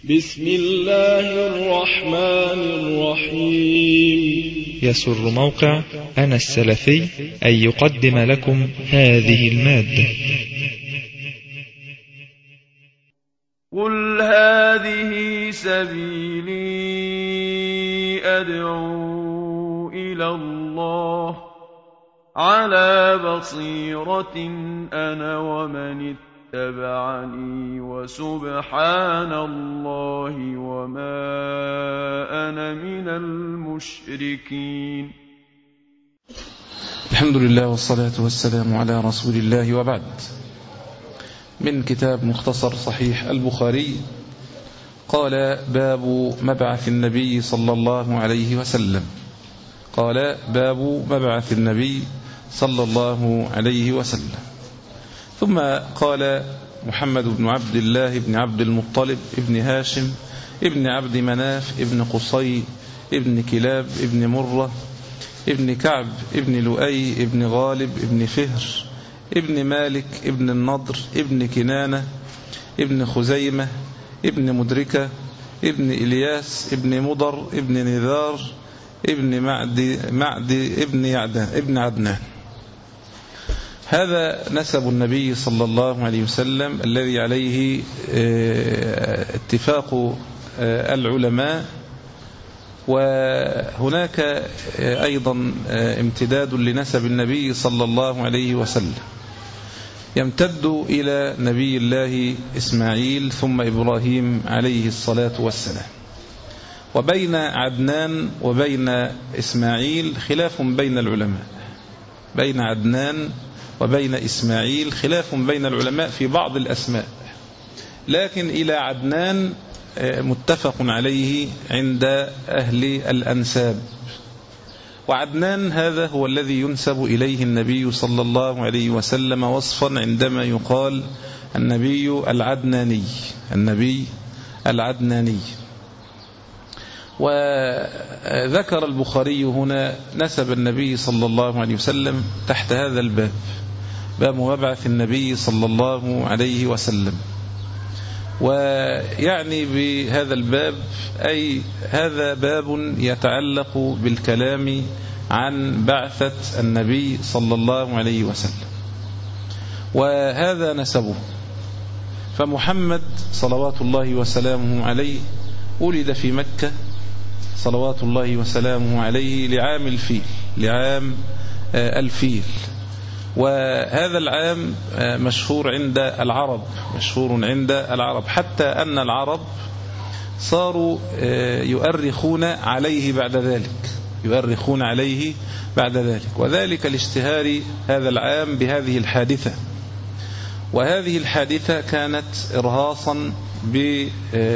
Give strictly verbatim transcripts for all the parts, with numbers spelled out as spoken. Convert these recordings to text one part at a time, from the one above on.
بسم الله الرحمن الرحيم. يسر موقع أنا السلفي أن يقدم لكم هذه المادة. قل هذه سبيلي أدعو إلى الله على بصيرة أنا ومن اتبعني وسبحان الله وما أنا من المشركين. الحمد لله والصلاة والسلام على رسول الله، وبعد. من كتاب مختصر صحيح البخاري. قال: باب مبعث النبي صلى الله عليه وسلم. قال: باب مبعث النبي صلى الله عليه وسلم. ثم قال: محمد بن عبد الله بن عبد المطلب ابن هاشم ابن عبد مناف ابن قصي ابن كلاب ابن مرة ابن كعب ابن لؤي ابن غالب ابن فهر ابن مالك ابن النضر ابن كنانة ابن خزيمة ابن مدركة ابن إلياس ابن مضر ابن نذار ابن معد, معد ابن, يعدان ابن عدنان. هذا نسب النبي صلى الله عليه وسلم الذي عليه اتفاق العلماء، وهناك أيضا امتداد لنسب النبي صلى الله عليه وسلم، يمتد إلى نبي الله إسماعيل ثم إبراهيم عليه الصلاة والسلام. وبين عدنان وبين إسماعيل خلاف بين العلماء، بين عدنان وبين إسماعيل خلاف بين العلماء في بعض الأسماء، لكن إلى عدنان متفق عليه عند أهل الأنساب. وعدنان هذا هو الذي ينسب إليه النبي صلى الله عليه وسلم وصفا عندما يقال النبي العدناني، النبي العدناني. وذكر البخاري هنا نسب النبي صلى الله عليه وسلم تحت هذا الباب، باب مبعث النبي صلى الله عليه وسلم. ويعني بهذا الباب أي هذا باب يتعلق بالكلام عن بعثة النبي صلى الله عليه وسلم، وهذا نسبه. فمحمد صلوات الله وسلامه عليه ولد في مكة صلوات الله وسلامه عليه لعام الفيل، لعام الفيل. وهذا العام مشهور عند العرب، مشهور عند العرب، حتى أن العرب صاروا يؤرخون عليه بعد ذلك، يؤرخون عليه بعد ذلك، وذلك لاشتهار هذا العام بهذه الحادثة. وهذه الحادثة كانت إرهاصا ب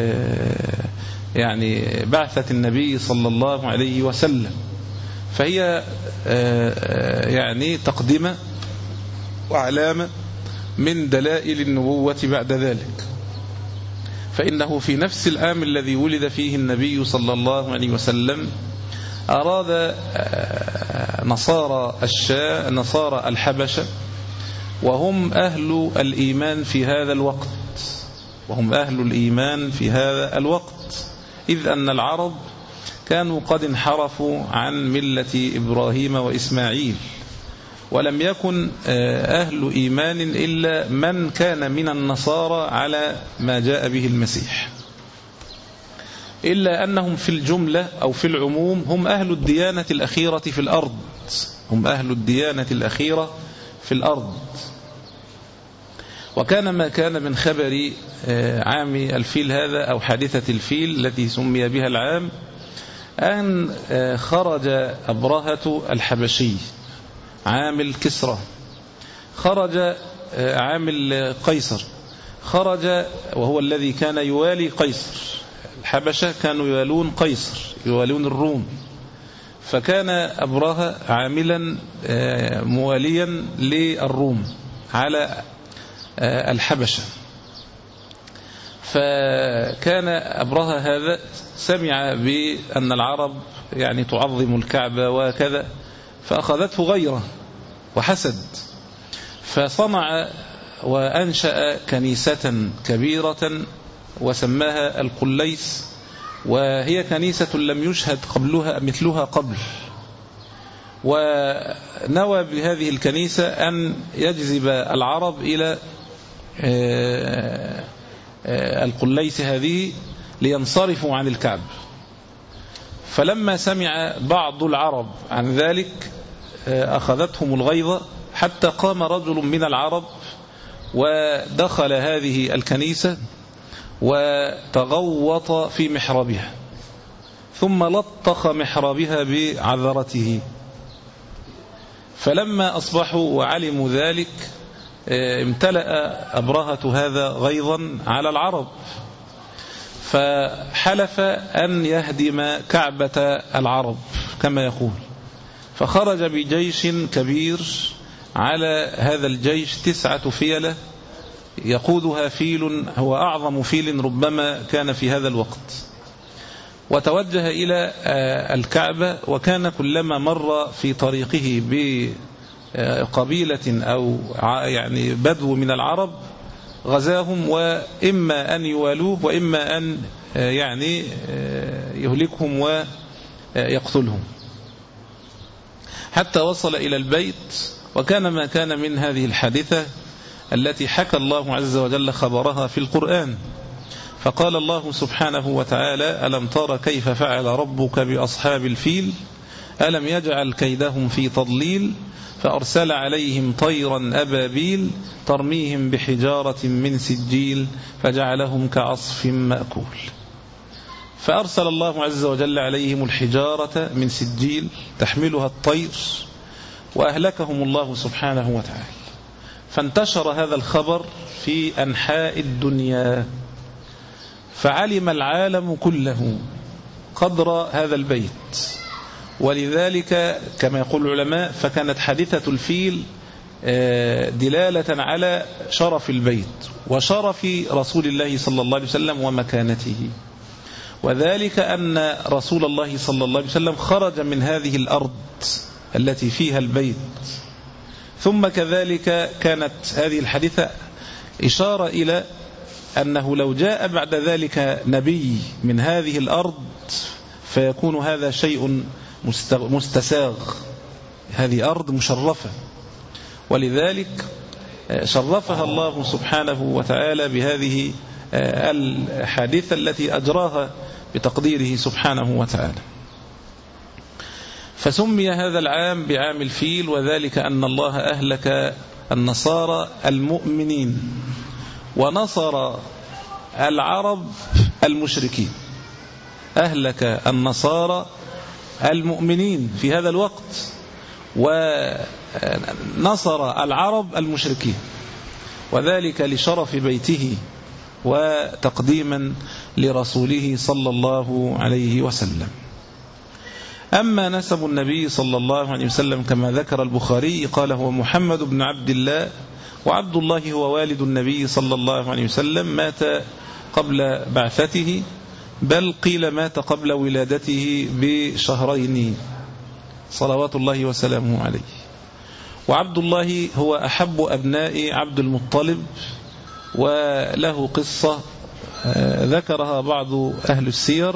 يعني بعثة النبي صلى الله عليه وسلم، فهي يعني تقدمة وعلامة من دلائل النبوة بعد ذلك. فإنه في نفس العام الذي ولد فيه النبي صلى الله عليه وسلم أراد نصارى الشام، نصارى الحبشة، وهم أهل الإيمان في هذا الوقت، وهم أهل الإيمان في هذا الوقت، إذ أن العرب كانوا قد انحرفوا عن ملة إبراهيم وإسماعيل، ولم يكن أهل إيمان إلا من كان من النصارى على ما جاء به المسيح، إلا أنهم في الجملة أو في العموم هم أهل الديانة الأخيرة في الأرض، هم أهل الديانة الأخيرة في الأرض. وكان ما كان من خبر عام الفيل هذا أو حادثة الفيل التي سمي بها العام أن خرج أبرهة الحبشي عامل كسرى، خرج عامل قيصر، خرج وهو الذي كان يوالي قيصر. الحبشة كانوا يوالون قيصر، يوالون الروم، فكان أبرهة عاملا مواليا للروم على الحبشة. فكان أبرهة هذا سمع بأن العرب يعني تعظم الكعبة وكذا، فأخذته غيره وحسد، فصنع وأنشأ كنيسة كبيرة وسماها القليس، وهي كنيسة لم يشهد قبلها مثلها قبل. ونوى بهذه الكنيسة أن يجذب العرب إلى القليس هذه لينصرفوا عن الكعب. فلما سمع بعض العرب عن ذلك أخذتهم الغيظة، حتى قام رجل من العرب ودخل هذه الكنيسة وتغوط في محرابها، ثم لطخ محرابها بعذرته. فلما أصبحوا وعلموا ذلك امتلأ أبرهة هذا غيظا على العرب، فحلف أن يهدم كعبة العرب كما يقول. فخرج بجيش كبير، على هذا الجيش تسعة فيلة يقودها فيل هو أعظم فيل ربما كان في هذا الوقت، وتوجه إلى الكعبة. وكان كلما مر في طريقه بقبيلة أو يعني بدو من العرب غزاهم، وإما أن يوالوه وإما أن يعني يهلكهم ويقتلهم، حتى وصل إلى البيت. وكان ما كان من هذه الحادثة التي حكى الله عز وجل خبرها في القرآن. فقال الله سبحانه وتعالى: ألم تر كيف فعل ربك بأصحاب الفيل ألم يجعل كيدهم في تضليل فأرسل عليهم طيرا أبابيل ترميهم بحجارة من سجيل فجعلهم كعصف مأكول. فأرسل الله عز وجل عليهم الحجارة من سجيل تحملها الطير، وأهلكهم الله سبحانه وتعالى. فانتشر هذا الخبر في أنحاء الدنيا، فعلم العالم كله قدر هذا البيت. ولذلك كما يقول العلماء فكانت حادثة الفيل دلالة على شرف البيت وشرف رسول الله صلى الله عليه وسلم ومكانته، وذلك أن رسول الله صلى الله عليه وسلم خرج من هذه الأرض التي فيها البيت. ثم كذلك كانت هذه الحادثة إشارة إلى أنه لو جاء بعد ذلك نبي من هذه الأرض فيكون هذا شيء مستساغ، هذه أرض مشرفة، ولذلك شرفها الله سبحانه وتعالى بهذه الحادثة التي أجراها بتقديره سبحانه وتعالى. فسمي هذا العام بعام الفيل، وذلك أن الله أهلك النصارى المؤمنين ونصر العرب المشركين. أهلك النصارى المؤمنين في هذا الوقت ونصر العرب المشركين، وذلك لشرف بيته وتقديما لرسوله صلى الله عليه وسلم. أما نسب النبي صلى الله عليه وسلم كما ذكر البخاري قال: هو محمد بن عبد الله، وعبد الله هو والد النبي صلى الله عليه وسلم، مات قبل بعثته، بل قيل مات قبل ولادته بشهرين صلوات الله وسلامه عليه. وعبد الله هو أحب أبناء عبد المطلب، وله قصة ذكرها بعض أهل السير.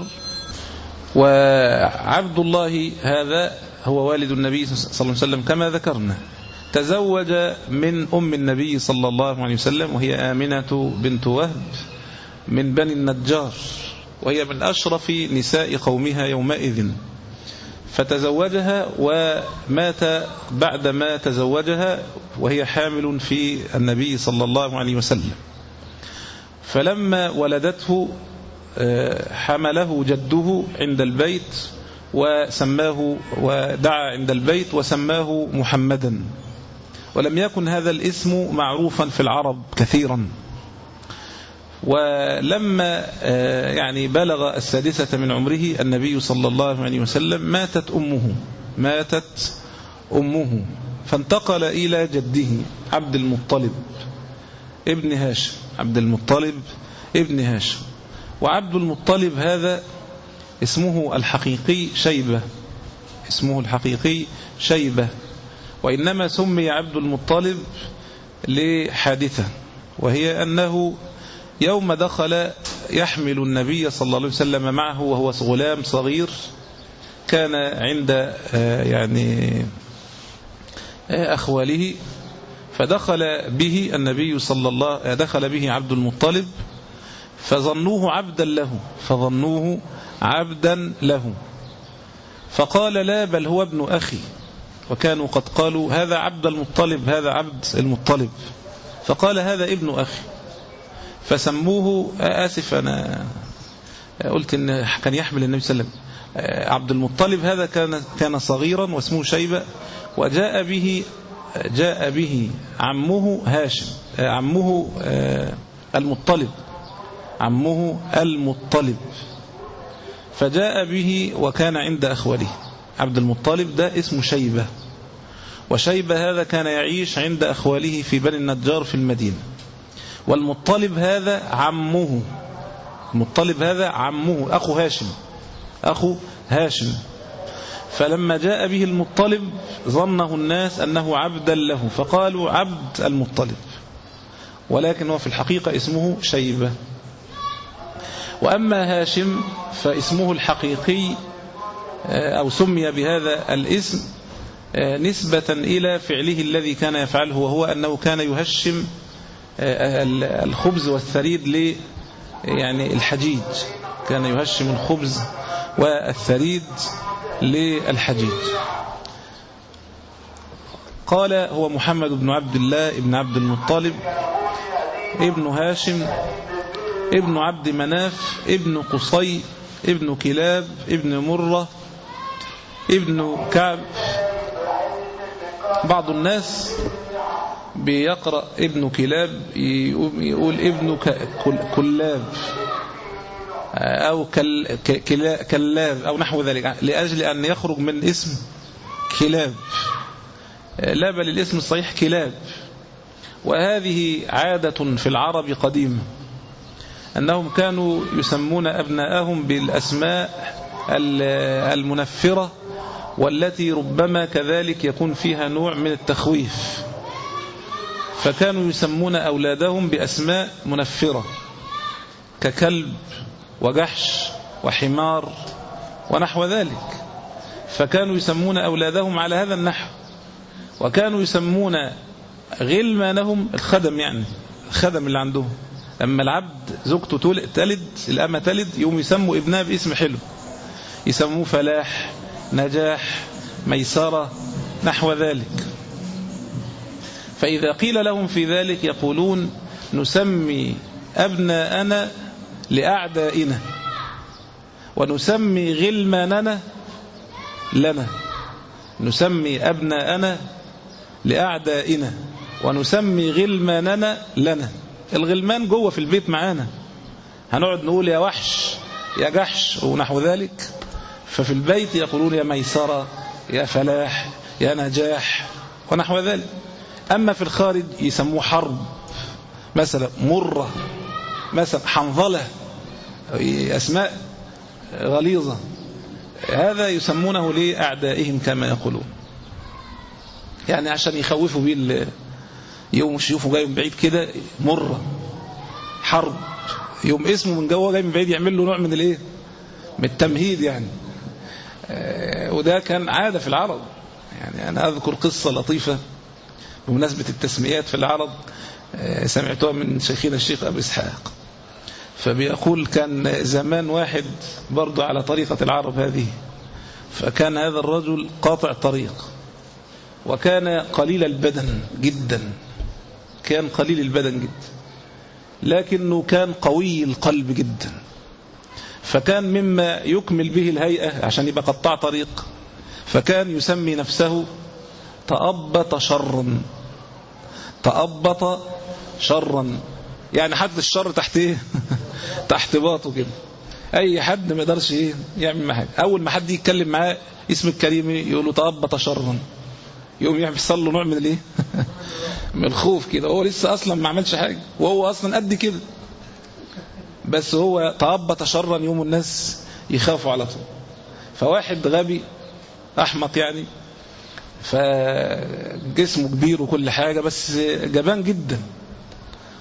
وعبد الله هذا هو والد النبي صلى الله عليه وسلم كما ذكرنا، تزوج من أم النبي صلى الله عليه وسلم وهي آمنة بنت وهب من بني النجار، وهي من أشرف نساء قومها يومئذ، فتزوجها ومات بعدما تزوجها وهي حامل في النبي صلى الله عليه وسلم. فلما ولدته حمله جده عند البيت وسماه ودعا عند البيت وسماه محمدا، ولم يكن هذا الاسم معروفا في العرب كثيرا. ولما يعني بلغ السادسة من عمره النبي صلى الله عليه وسلم ماتت أمه ماتت أمه فانتقل إلى جده عبد المطلب ابن هاشم عبد المطلب ابن هاشم. وعبد المطلب هذا اسمه الحقيقي شيبة اسمه الحقيقي شيبة وإنما سمي عبد المطلب لحادثة، وهي أنه يوم دخل يحمل النبي صلى الله عليه وسلم معه وهو غلام صغير، كان عند يعني أخواله، فدخل به النبي صلى الله دخل به عبد المطلب فظنوه عبدا له فظنوه عبدا له فقال لا بل هو ابن أخي، وكانوا قد قالوا هذا عبد المطلب هذا عبد المطلب، فقال هذا ابن أخي، فسموه آسف أنا قلت إن كان يحمل النبي صلى الله عليه وسلم عبد المطلب، هذا كان كان صغيرا واسمه شيبة، وجاء به جاء به عمه هاشم عمه المطلب عمه المطلب فجاء به وكان عند أخوله. عبد المطلب ده اسمه شيبة، وشيبة هذا كان يعيش عند أخواله في بني النجار في المدينة، والمطلب هذا عمه المطلب هذا عمه أخو هاشم أخو هاشم فلما جاء به المطلب ظنه الناس أنه عبدا له فقالوا عبد المطلب، ولكن هو في الحقيقة اسمه شيبة. وأما هاشم فاسمه الحقيقي أو سمي بهذا الاسم نسبة إلى فعله الذي كان يفعله، وهو أنه كان يهشم الخبز والثريد ل يعني الحجيج، كان يهشم الخبز والثريد للحجيج. قال هو محمد بن عبد الله ابن عبد المطلب ابن هاشم ابن عبد مناف ابن قصي ابن كلاب ابن مرة ابن كعب. بعض الناس بيقرأ ابن كلاب يقول ابن كلاب أو كلاب أو نحو ذلك، لأجل أن يخرج من اسم كلاب، لا بل الاسم الصحيح كلاب. وهذه عادة في العرب قديمة، أنهم كانوا يسمون أبناءهم بالأسماء المنفرة، والتي ربما كذلك يكون فيها نوع من التخويف، فكانوا يسمون أولادهم بأسماء منفرة ككلب وجحش وحمار ونحو ذلك، فكانوا يسمون أولادهم على هذا النحو. وكانوا يسمون غلمانهم الخدم، يعني الخدم اللي عندهم، أما العبد زوجته تلد الأمة تلد يوم يسموا ابنها باسم حلو، يسموه فلاح نجاح ميسرة نحو ذلك. فإذا قيل لهم في ذلك يقولون نسمي أبناءنا لأعدائنا ونسمي غلماننا لنا، نسمي أبناءنا لأعدائنا ونسمي غلماننا لنا. الغلمان جوه في البيت معانا، هنقعد نقول يا وحش يا جحش ونحو ذلك، ففي البيت يقولون يا ميسرة يا فلاح يا نجاح ونحو ذلك. أما في الخارج يسموه حرب مثلا، مرة مثلا، حنظلة، أسماء غليظة، هذا يسمونه لأعدائهم كما يقولون، يعني عشان يخوفوا به يوم يشوفوا جاي من بعيد كده مرة حرب، يوم اسمه من جوه جاي من بعيد يعمل له نوع من الايه من التمهيد يعني. وده كان عادة في العرب. يعني أنا أذكر قصة لطيفة بمناسبة التسميات في العرب، سمعتها من شيخنا الشيخ أبو إسحاق، فبيقول كان زمان واحد برضو على طريقة العرب هذه، فكان هذا الرجل قاطع طريق، وكان قليل البدن جدا، كان قليل البدن جدا، لكنه كان قوي القلب جدا، فكان مما يكمل به الهيئة عشان يبقى قطاع طريق، فكان يسمي نفسه تأبط شرا، تأبط شرا، يعني حد الشر تحت ايه تحت باطه كده، اي حد ما يقدرش ايه يعمل معاه حاجه. اول ما حد يتكلم معاه اسم الكريم يقول له تأبط شرا، يقوم يحصل له نوع من الايه من الخوف كده، هو لسه اصلا ما عملش حاجه وهو اصلا قد كده، بس هو تأبط شرا يوم الناس يخافوا على طول. فواحد غبي احمق يعني، فجسمه كبير وكل حاجه، بس جبان جدا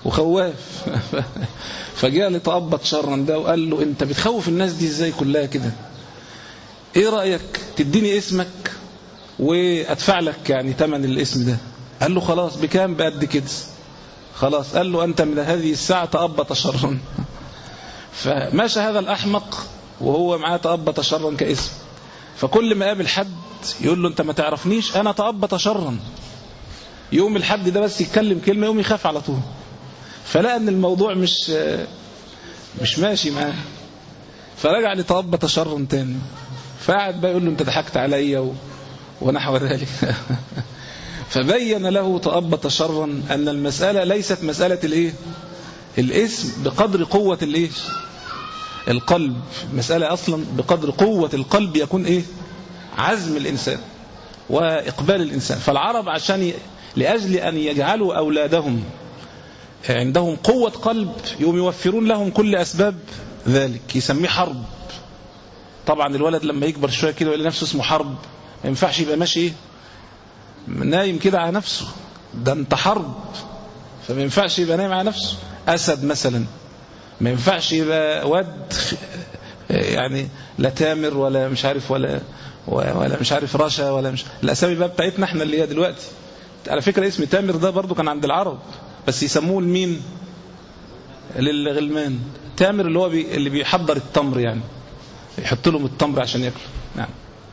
وخواف. فجاء لتأبط شرا ده وقال له انت بتخوف الناس دي ازاي كلها كده؟ ايه رأيك تديني اسمك وادفع لك يعني تمن الاسم ده؟ قال له خلاص، بكام؟ بقد كده. خلاص، قال له أنت من هذه الساعة تأبط شرا. فماشى هذا الأحمق وهو معاه تأبط شرا كاسم. فكل ما قابل حد يقول له أنت ما تعرفنيش، أنا تأبط شرا. يوم الحد ده بس يتكلم كلمة يوم يخاف على طول. فلقى أن الموضوع مش مش ماشي معاه، فرجع لتأبط شرا تاني. فقعد بقى يقول له أنت ضحكت عليا ونحو ذلك. فبين له تأبط شرا أن المسألة ليست مسألة الإيه؟ الاسم بقدر قوة الإيه؟ القلب. مسألة أصلا بقدر قوة القلب يكون إيه؟ عزم الإنسان وإقبال الإنسان. فالعرب عشان ي... لأجل أن يجعلوا أولادهم عندهم قوة قلب يوم يوفرون لهم كل أسباب ذلك، يسميه حرب. طبعا الولد لما يكبر شوية كده ويلاقي نفسه اسمه حرب، ما ينفعش يبقى ماشي إيه؟ نايم كده على نفسه، ده انت حرب. فما ينفعش يبقى نايم على نفسه. أسد مثلا ما ينفعش يبقى ود يعني لا تامر ولا مش عارف ولا ولا مش عارف رشا ولا مش الأسامي بقى بتاعتنا احنا اللي هي دلوقتي. على فكرة اسم تامر ده برضو كان عند العرب، بس يسموه لمين؟ للغلمان. تامر اللي هو بي اللي بيحضر التمر، يعني يحط لهم التمر عشان ياكلوا. نعم.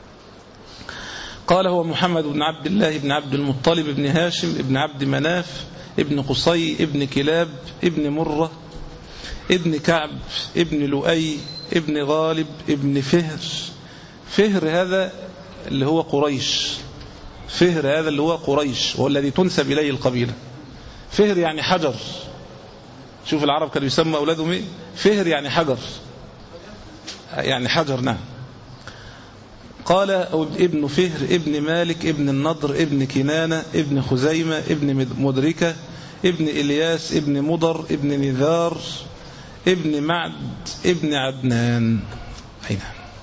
قال هو محمد بن عبد الله بن عبد المطلب بن هاشم بن عبد مناف ابن قصي ابن كلاب ابن مرة ابن كعب ابن لؤي ابن غالب ابن فهر. فهر هذا اللي هو قريش. فهر هذا اللي هو قريش، وهو الذي تنسب إليه القبيلة. فهر يعني حجر. شوف العرب كانوا يسمى أولادهم إيه؟ فهر يعني حجر، يعني حجر. نعم. قال ابن فهر ابن مالك ابن النضر ابن كنانة ابن خزيمة ابن مدركة ابن إلياس ابن مضر ابن نذار ابن معد ابن عدنان. أين؟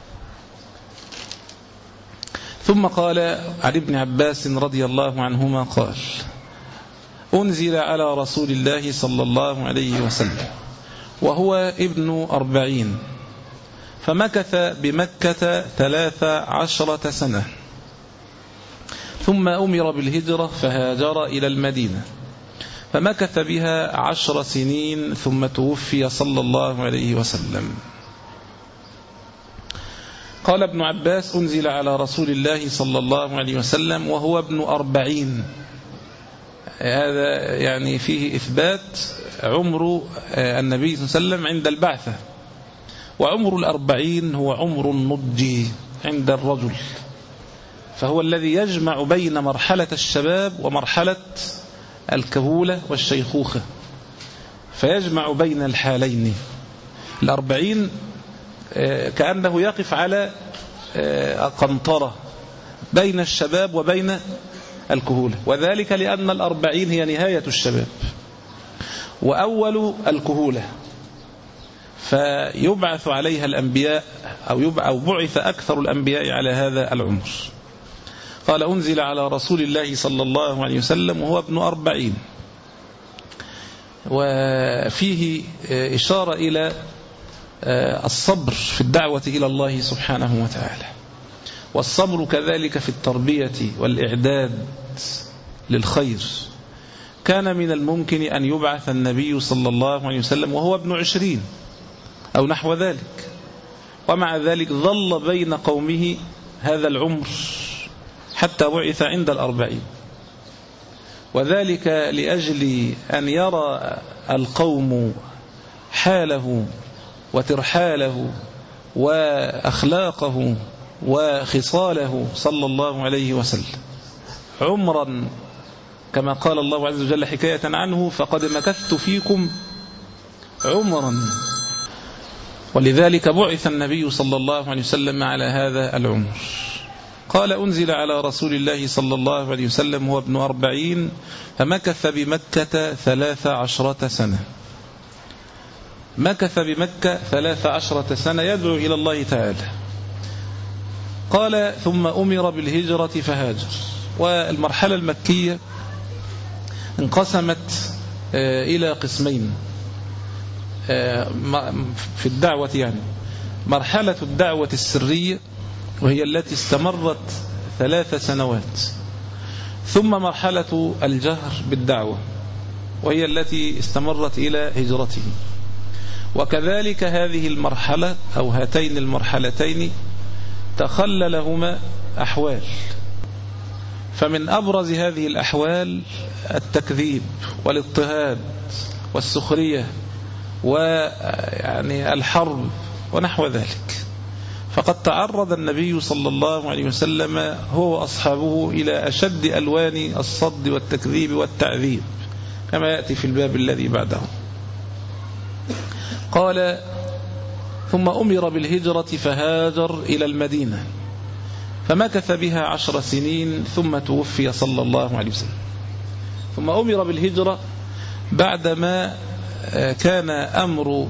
ثم قال عن ابن عباس رضي الله عنهما قال أنزل على رسول الله صلى الله عليه وسلم وهو ابن أربعين، فمكث بمكة ثلاث عشرة سنة، ثم أمر بالهجرة فهاجر إلى المدينة، فمكث بها عشر سنين، ثم توفي صلى الله عليه وسلم. قال ابن عباس أنزل على رسول الله صلى الله عليه وسلم وهو ابن أربعين. هذا يعني فيه إثبات عمر النبي صلى الله عليه وسلم عند البعثة، وعمر الأربعين هو عمر النضج عند الرجل، فهو الذي يجمع بين مرحلة الشباب ومرحلة الكهولة والشيخوخة، فيجمع بين الحالين. الأربعين كأنه يقف على قنطرة بين الشباب وبين الكهولة، وذلك لأن الأربعين هي نهاية الشباب وأول الكهولة، فيبعث عليها الأنبياء أو بعث أكثر الأنبياء على هذا العمر. قال أنزل على رسول الله صلى الله عليه وسلم وهو ابن أربعين، وفيه إشارة إلى الصبر في الدعوة إلى الله سبحانه وتعالى، والصبر كذلك في التربية والإعداد للخير. كان من الممكن أن يبعث النبي صلى الله عليه وسلم وهو ابن عشرين أو نحو ذلك، ومع ذلك ظل بين قومه هذا العمر حتى بعث عند الأربعين، وذلك لأجل أن يرى القوم حاله وترحاله وأخلاقه وخصاله صلى الله عليه وسلم عمرا، كما قال الله عز وجل حكاية عنه فقد مكثت فيكم عمرا. ولذلك بعث النبي صلى الله عليه وسلم على هذا العمر. قال أنزل على رسول الله صلى الله عليه وسلم هو ابن أربعين، فمكث بمكة ثلاث عشرة سنة. مكث بمكة ثلاث عشرة سنة يدعو إلى الله تعالى. قال ثم أمر بالهجرة فهاجر. والمرحلة المكية انقسمت إلى قسمين في الدعوة، يعني مرحلة الدعوة السرية وهي التي استمرت ثلاث سنوات، ثم مرحلة الجهر بالدعوة وهي التي استمرت إلى هجرته. وكذلك هذه المرحلة أو هاتين المرحلتين تخللهما أحوال، فمن أبرز هذه الأحوال التكذيب والاضطهاد والسخرية ويعني الحرب ونحو ذلك. فقد تعرض النبي صلى الله عليه وسلم هو وأصحابه إلى أشد ألوان الصد والتكذيب والتعذيب كما يأتي في الباب الذي بعده. قال: ثم أمر بالهجرة فهاجر إلى المدينة فمكث بها عشر سنين ثم توفي صلى الله عليه وسلم. ثم أمر بالهجرة بعدما كان أمر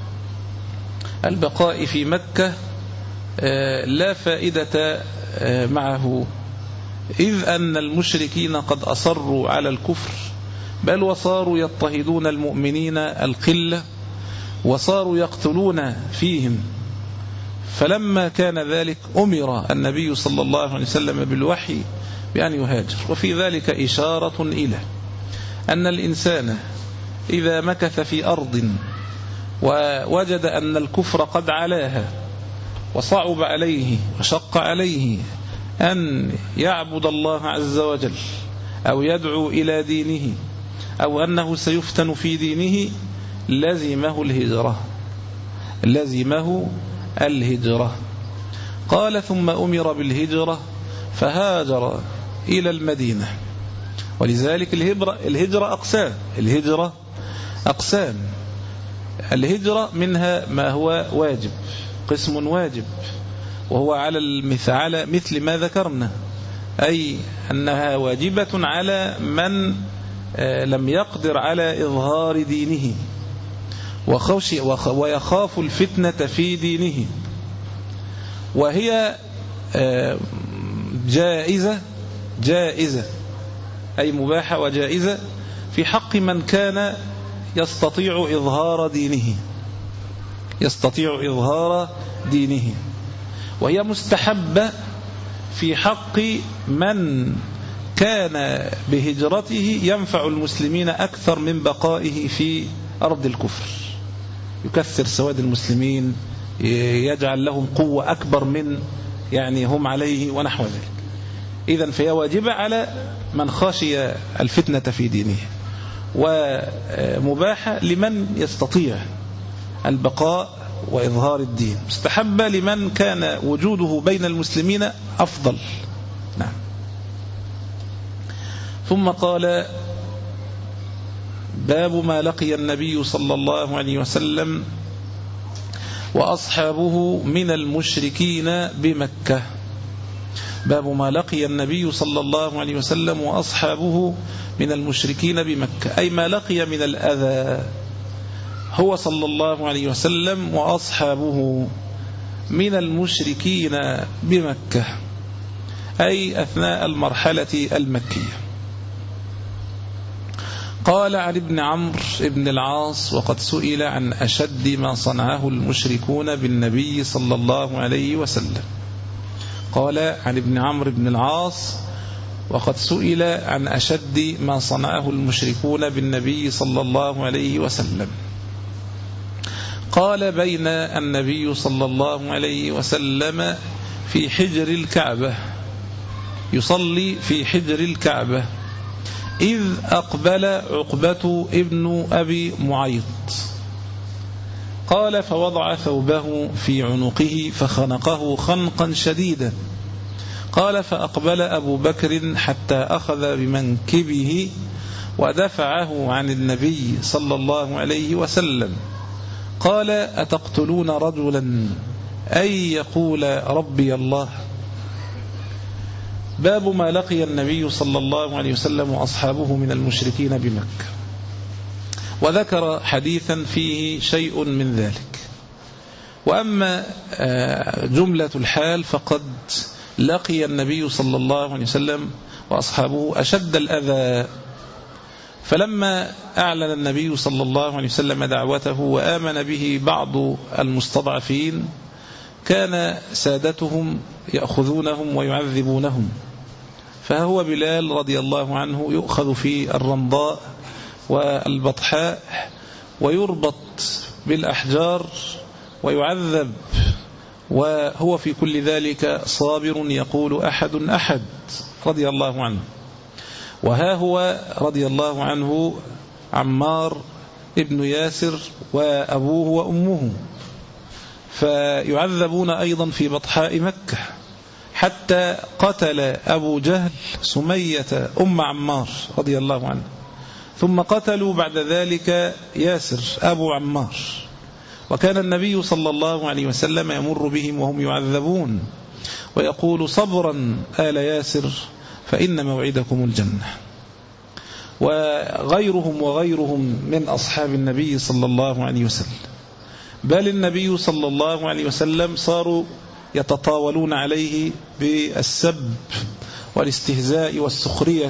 البقاء في مكة لا فائدة معه، إذ أن المشركين قد أصروا على الكفر، بل وصاروا يضطهدون المؤمنين القلة وصاروا يقتلون فيهم. فلما كان ذلك أمر النبي صلى الله عليه وسلم بالوحي بأن يهاجر. وفي ذلك إشارة إلى أن الإنسان إذا مكث في أرض ووجد أن الكفر قد علاها وصعب عليه وشق عليه أن يعبد الله عز وجل أو يدعو إلى دينه أو أنه سيفتن في دينه، لزمه الهجرة لزمه الهجرة. قال: ثم أمر بالهجرة فهاجر إلى المدينة. ولذلك الهجرة, الهجرة أقسام الهجرة أقسام الهجرة منها ما هو واجب، قسم واجب وهو على المثل مثل ما ذكرنا، أي أنها واجبة على من لم يقدر على إظهار دينه وخشي ويخاف الفتنة في دينه، وهي جائزة جائزة أي مباحة وجائزة في حق من كان يستطيع إظهار دينه يستطيع إظهار دينه وهي مستحبة في حق من كان بهجرته ينفع المسلمين أكثر من بقائه في أرض الكفر، يكثر سواد المسلمين، يجعل لهم قوة أكبر من يعني هم عليه ونحو ذلك. إذن فهي واجبة على من خشي الفتنة في دينه، ومباحة لمن يستطيع البقاء وإظهار الدين، مستحبة لمن كان وجوده بين المسلمين أفضل. نعم. ثم قال: باب ما لقي النبي صلى الله عليه وسلم وأصحابه من المشركين بمكة. باب ما لقي النبي صلى الله عليه وسلم وأصحابه من المشركين بمكة، أي ما لقي من الأذى هو صلى الله عليه وسلم وأصحابه من المشركين بمكة، أي أثناء المرحلة المكية. قال عن ابن عمرو بن العاص: وقد سئل عن أشد ما صنعه المشركون بالنبي صلى الله عليه وسلم. قال عن ابن عمرو بن العاص: وقد سئل عن أشد ما صنعه المشركون بالنبي صلى الله عليه وسلم. قال: بين النبي صلى الله عليه وسلم في حجر الكعبة يصلي في حجر الكعبة إذ أقبل عقبة ابن أبي معيط. قال: فوضع ثوبه في عنقه فخنقه خنقا شديدا. قال: فأقبل أبو بكر حتى أخذ بمنكبه ودفعه عن النبي صلى الله عليه وسلم. قال: أتقتلون رجلا أن يقول ربي الله؟ باب ما لقي النبي صلى الله عليه وسلم وأصحابه من المشركين بمكة. وذكر حديثا فيه شيء من ذلك. وأما جملة الحال فقد لقي النبي صلى الله عليه وسلم وأصحابه أشد الأذى، فلما أعلن النبي صلى الله عليه وسلم دعوته وآمن به بعض المستضعفين كان سادتهم يأخذونهم ويعذبونهم، فهو بلال رضي الله عنه يؤخذ في الرمضاء والبطحاء ويربط بالأحجار ويعذب، وهو في كل ذلك صابر يقول أحد أحد رضي الله عنه. وها هو رضي الله عنه عمار ابن ياسر وأبوه وأمه، فيعذبون أيضا في بطحاء مكة، حتى قتل أبو جهل سمية أم عمار رضي الله عنه، ثم قتلوا بعد ذلك ياسر أبو عمار. وكان النبي صلى الله عليه وسلم يمر بهم وهم يعذبون ويقول صبرا آل ياسر فإن موعدكم الجنة. وغيرهم وغيرهم من أصحاب النبي صلى الله عليه وسلم، بل النبي صلى الله عليه وسلم صاروا يتطاولون عليه بالسب والاستهزاء والسخرية،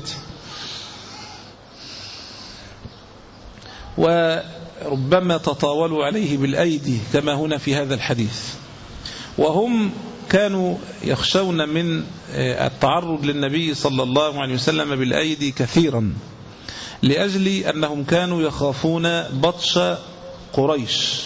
وربما تطاولوا عليه بالأيدي كما هنا في هذا الحديث. وهم كانوا يخشون من التعرض للنبي صلى الله عليه وسلم بالأيدي كثيرا، لأجل أنهم كانوا يخافون بطش قريش،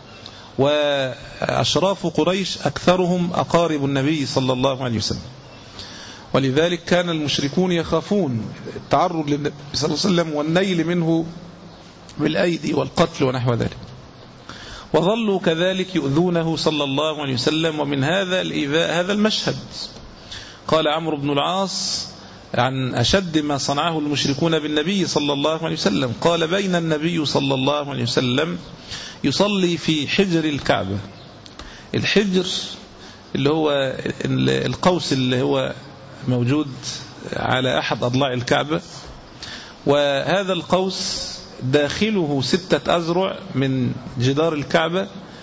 وأشراف قريش أكثرهم أقارب النبي صلى الله عليه وسلم، ولذلك كان المشركون يخافون التعرض للنبي صلى الله عليه وسلم والنيل منه بالأيدي والقتل ونحو ذلك. وظلوا كذلك يؤذونه صلى الله عليه وسلم. ومن هذا الإيذاء هذا المشهد قال عمرو بن العاص عن أشد ما صنعه المشركون بالنبي صلى الله عليه وسلم، قال بين النبي صلى الله عليه وسلم يصلي في حجر الكعبة. الحجر اللي هو القوس اللي هو موجود على أحد أضلاع الكعبة، وهذا القوس داخله ستة أذرع من جدار الكعبة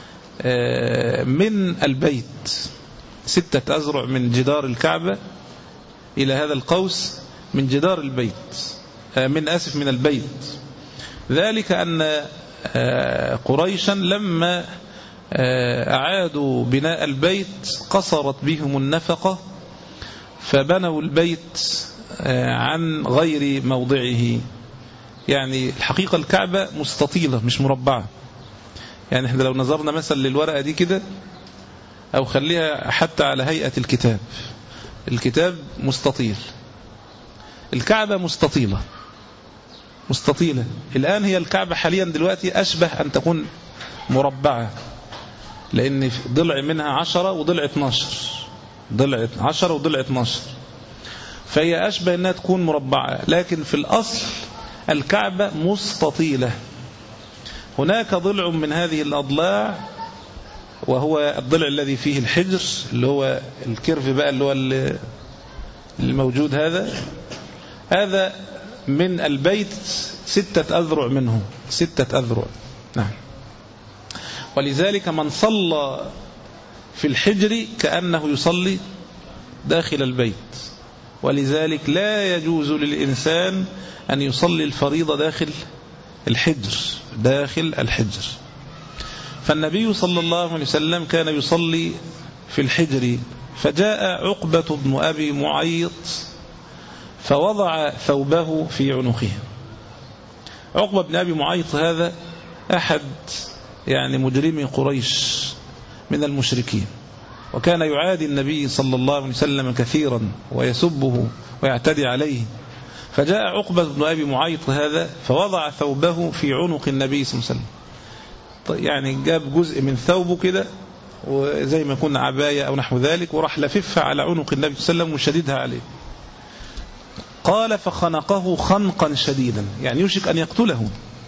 من البيت، ستة أذرع من جدار الكعبة إلى هذا القوس من جدار البيت، من آسف من البيت. ذلك أن قريشا لما أعادوا بناء البيت قصرت بهم النفقة، فبنوا البيت عن غير موضعه. يعني الحقيقة الكعبة مستطيلة مش مربعة، يعني احنا لو نظرنا مثلا للورقة دي كده، أو خليها حتى على هيئة الكتاب، الكتاب مستطيل، الكعبة مستطيلة مستطيلة. الآن هي الكعبة حاليا دلوقتي أشبه أن تكون مربعة، لأن ضلع منها عشرة وضلع اتناشر، ضلع عشرة وضلع اتناشر، فهي أشبه أنها تكون مربعة. لكن في الأصل الكعبة مستطيلة. هناك ضلع من هذه الأضلاع وهو الضلع الذي فيه الحجر، اللي هو الكيرف بقى اللي هو الموجود هذا هذا من البيت ستة أذرع منه، ستة أذرع. نعم. ولذلك من صلى في الحجر كأنه يصلي داخل البيت، ولذلك لا يجوز للإنسان أن يصلي الفريضة داخل الحجر، داخل الحجر. فالنبي صلى الله عليه وسلم كان يصلي في الحجر، فجاء عقبة بن أبي معيط فوضع ثوبه في عنقه. عقبة بن أبي معيط هذا أحد يعني مجرمي قريش من المشركين، وكان يعادي النبي صلى الله عليه وسلم كثيرا ويسبه ويعتدي عليه. فجاء عقبة بن أبي معيط هذا فوضع ثوبه في عنق النبي صلى الله عليه وسلم، يعني جاب جزء من ثوبه كده وزي ما يكون عباية أو نحو ذلك، وراح لففها على عنق النبي صلى الله عليه وسلم وشددها عليه. قال فخنقه خنقا شديدا، يعني يوشك أن يقتله.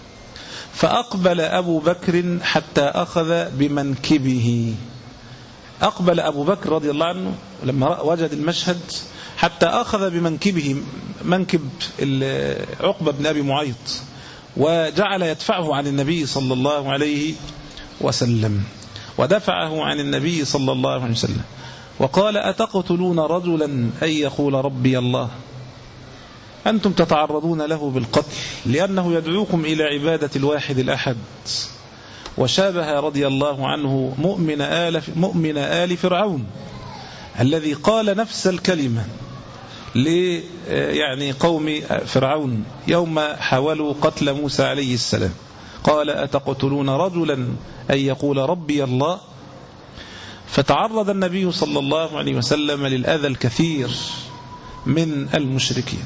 فأقبل أبو بكر حتى أخذ بمنكبه. أقبل أبو بكر رضي الله عنه لما وجد المشهد حتى أخذ بمنكبه، منكب عقبة بن أبي معيط، وجعل يدفعه عن النبي صلى الله عليه وسلم، ودفعه عن النبي صلى الله عليه وسلم وقال أتقتلون رجلا أن يقول ربي الله؟ أنتم تتعرضون له بالقتل لأنه يدعوكم إلى عبادة الواحد الأحد. وشابه رضي الله عنه مؤمن آل, مؤمن آل فرعون الذي قال نفس الكلمة ل يعني قوم فرعون يوم حاولوا قتل موسى عليه السلام، قال أتقتلون رجلا أن يقول ربي الله. فتعرض النبي صلى الله عليه وسلم للأذى الكثير من المشركين،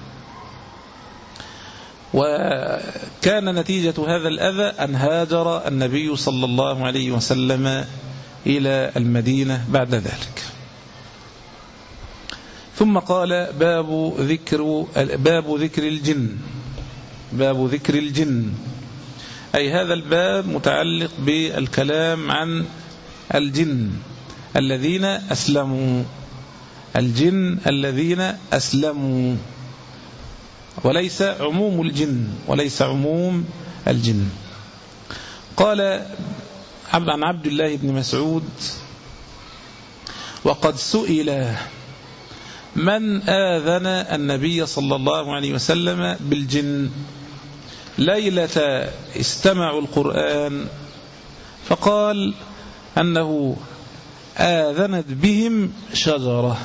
وكان نتيجة هذا الأذى أن هاجر النبي صلى الله عليه وسلم إلى المدينة بعد ذلك. ثم قال باب ذكر باب ذكر الجن. باب ذكر الجن أي هذا الباب متعلق بالكلام عن الجن الذين أسلموا، الجن الذين أسلموا، وليس عموم الجن، وليس عموم الجن. قال عن عبد الله بن مسعود وقد سئل من آذن النبي صلى الله عليه وسلم بالجن ليلة استمعوا القرآن، فقال أنه آذنت بهم شجرة.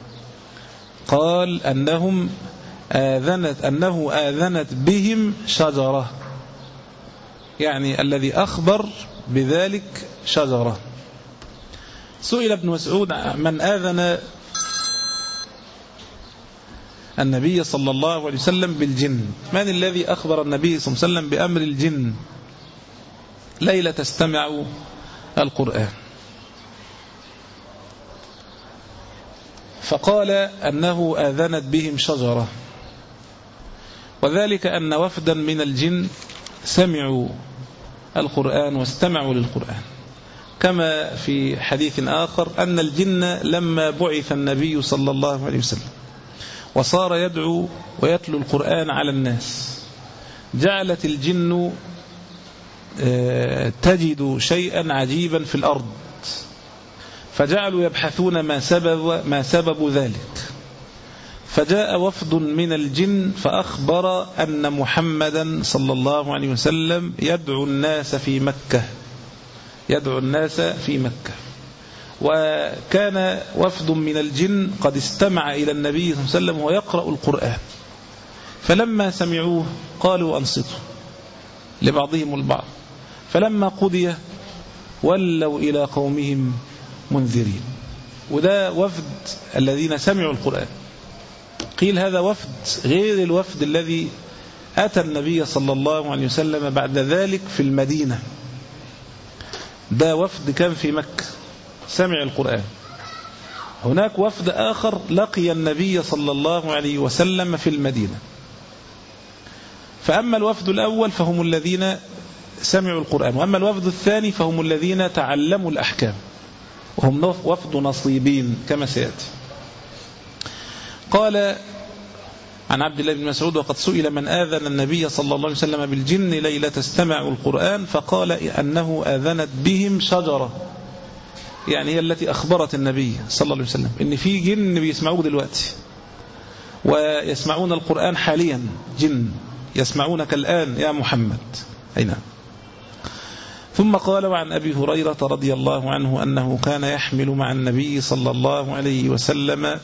قال أنهم آذنت أنه آذنت بهم شجرة، يعني الذي أخبر بذلك شجرة. سئل ابن مسعود من آذن النبي صلى الله عليه وسلم بالجن، من الذي أخبر النبي صلى الله عليه وسلم بأمر الجن ليلة تستمع القرآن؟ فقال أنه آذنت بهم شجرة، وذلك أن وفدا من الجن سمعوا القرآن واستمعوا للقرآن، كما في حديث آخر أن الجن لما بعث النبي صلى الله عليه وسلم وصار يدعو ويتلو القرآن على الناس، جعلت الجن تجد شيئا عجيبا في الأرض، فجعلوا يبحثون ما سبب, ما سبب ذلك. فجاء وفد من الجن فأخبر أن محمدا صلى الله عليه وسلم يدعو الناس في مكة، يدعو الناس في مكة. وكان وفد من الجن قد استمع إلى النبي صلى الله عليه وسلم ويقرأ القرآن، فلما سمعوه قالوا أنصتوا لبعضهم البعض، فلما قضي ولوا إلى قومهم منذرين. وده وفد الذين سمعوا القرآن. قيل هذا وفد غير الوفد الذي أتى النبي صلى الله عليه وسلم بعد ذلك في المدينة، ده وفد كان في مكة سمع القرآن. هناك وفد آخر لقي النبي صلى الله عليه وسلم في المدينة. فأما الوفد الأول فهم الذين سمعوا القرآن، وأما الوفد الثاني فهم الذين تعلموا الأحكام، وهم وفد نصيبين كما سيأتي. قال عن عبد الله بن مسعود وقد سئل من آذن النبي صلى الله عليه وسلم بالجن ليلة استمعوا القرآن، فقال أنه آذنت بهم شجرة، يعني هي التي أخبرت النبي صلى الله عليه وسلم إن في جن بيسمعوه دلوقتي ويسمعون القرآن حاليا، جن يسمعونك الآن يا محمد. أي نعم. ثم قال وعن أبي هريرة رضي الله عنه أنه كان يحمل مع النبي صلى الله عليه وسلم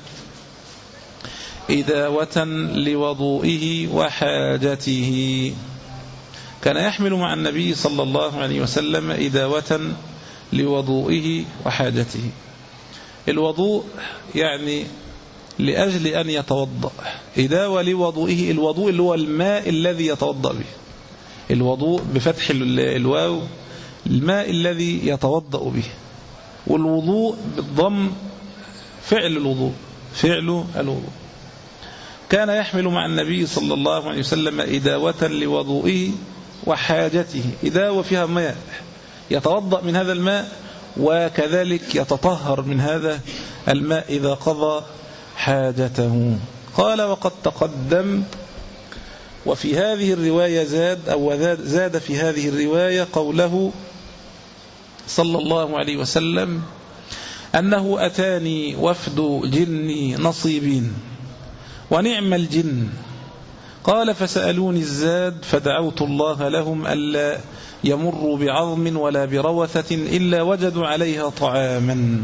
إداوة لوضوئه وحاجته. كان يحمل مع النبي صلى الله عليه وسلم إداوة لوضوئه وحاجته. الوضوء يعني لأجل أن يتوضأ، إداوة لوضوئه، الوضوء اللي هو الماء الذي يتوضأ به، الوضوء بفتح الواو الماء الذي يتوضأ به، والوضوء بالضم فعل الوضوء، فعل الوضوء. كان يحمل مع النبي صلى الله عليه وسلم إداوة لوضوئه وحاجته، إداوة فيها ماء يتوضأ من هذا الماء، وكذلك يتطهر من هذا الماء إذا قضى حاجته. قال وقد تقدم وفي هذه الرواية زاد أو زاد في هذه الرواية قوله صلى الله عليه وسلم أنه أتاني وفد جني نصيبين ونعم الجن قال فسألوني الزاد فدعوت الله لهم ألا يمروا بعظم ولا بروثة إلا وجدوا عليها طعاما.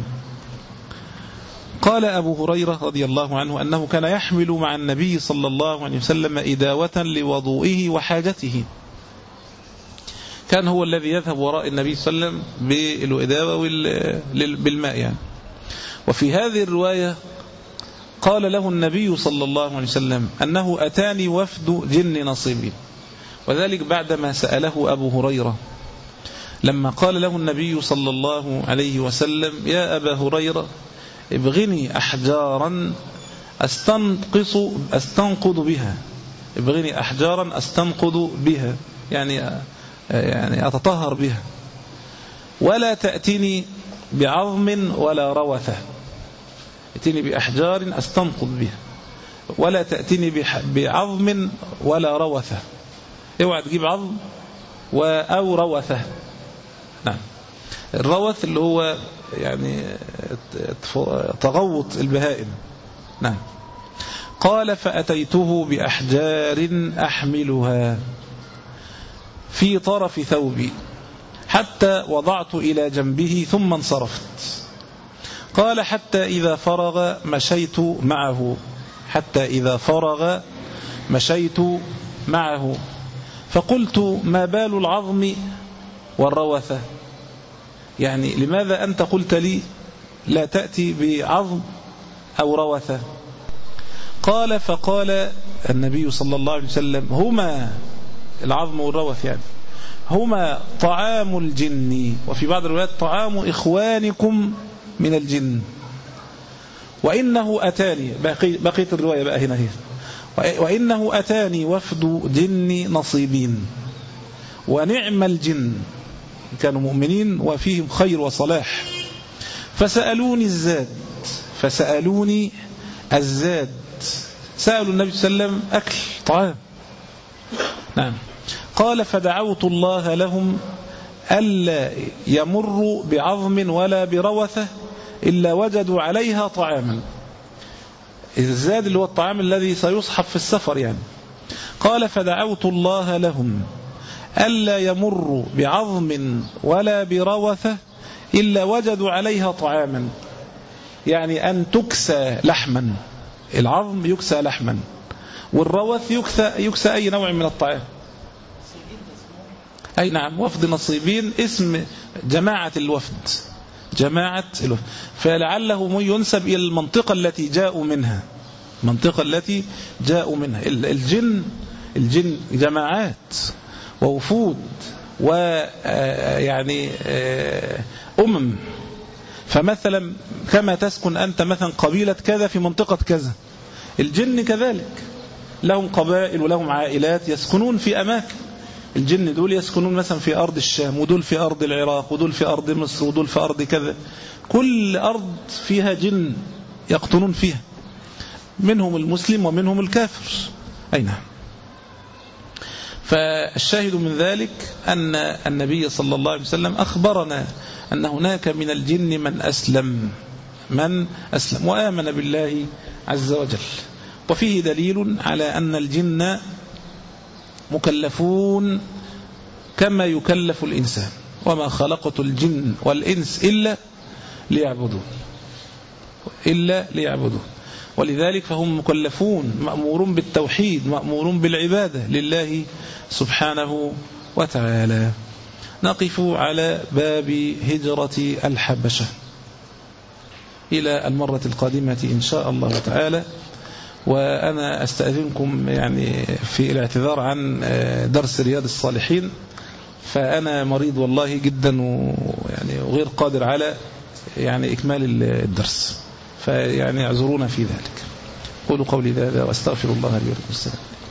قال أبو هريرة رضي الله عنه أنه كان يحمل مع النبي صلى الله عليه وسلم إداوة لوضوئه وحاجته، كان هو الذي يذهب وراء النبي صلى الله عليه وسلم بالإداوة بالماء يعني. وفي هذه الرواية قال له النبي صلى الله عليه وسلم أنه أتاني وفد جن نصيبين، وذلك بعدما سأله أبو هريرة لما قال له النبي صلى الله عليه وسلم يا أبا هريرة ابغني أحجارا أستنقص أستنقض بها، ابغني أحجارا أستنقض بها يعني يعني أتطهر بها، ولا تأتيني بعظم ولا روثة، ائتني بأحجار أستنقض بها ولا تأتيني بعظم ولا روثة، اوعى تجيب عظم أو روثة. نعم، الروث اللي هو يعني تغوط البهائم. نعم. قال فأتيته بأحجار أحملها في طرف ثوبي حتى وضعت إلى جنبه ثم انصرفت. قال حتى إذا فرغ مشيت معه حتى إذا فرغ مشيت معه فقلت ما بال العظم والروثة، يعني لماذا أنت قلت لي لا تأتي بعظم أو روثة؟ قال فقال النبي صلى الله عليه وسلم هما العظم والروث يعني هما طعام الجن، وفي بعض الروايات طعام إخوانكم من الجن، وإنه أتاني بقية الرواية بقى هنا هي وإنه أتاني وفد جن نصيبين ونعم الجن، كانوا مؤمنين وفيهم خير وصلاح، فسألوني الزاد فسألوني الزاد سألوا النبي صلى الله عليه وسلم أكل طعام. نعم. قال فدعوت الله لهم ألا يمروا بعظم ولا بروثة إلا وجدوا عليها طعاما، الزاد اللي هو الطعام الذي سيصحب في السفر يعني. قال فدعوت الله لهم ألا يمروا بعظم ولا بروثة إلا وجدوا عليها طعاما، يعني أن تكسى لحما، العظم يكسى لحما والروث يكسى, يكسى أي نوع من الطعام. أي نعم، وفد نصيبين اسم جماعة الوفد، جماعة الوفد، فلعله ينسب إلى المنطقة التي جاءوا منها، المنطقة التي جاءوا منها. الجن الجن جماعات ووفود ويعني أمم، فمثلا كما تسكن أنت مثلا قبيلة كذا في منطقة كذا، الجن كذلك لهم قبائل ولهم عائلات يسكنون في أماكن. الجن دول يسكنون مثلا في أرض الشام، ودول في أرض العراق، ودول في أرض مصر، ودول في أرض كذا، كل أرض فيها جن يقطنون فيها، منهم المسلم ومنهم الكافر. أي نعم. فالشاهد من ذلك أن النبي صلى الله عليه وسلم أخبرنا أن هناك من الجن من أسلم من أسلم وآمن بالله عز وجل، وفيه دليل على أن الجن مكلفون كما يكلف الإنسان، وما خلقت الجن والإنس إلا ليعبدون إلا ليعبدون ولذلك فهم مكلفون، مأمورون بالتوحيد، مأمورون بالعبادة لله سبحانه وتعالى. نقف على باب هجرة الحبشة إلى المرة القادمة إن شاء الله تعالى. وأنا أستأذنكم يعني في الاعتذار عن درس رياض الصالحين، فأنا مريض والله جدا ويعني وغير قادر على يعني إكمال الدرس، فيعني اعذرونا في ذلك. قولوا قولي ذلك واستغفر الله لي ولكم. السلام.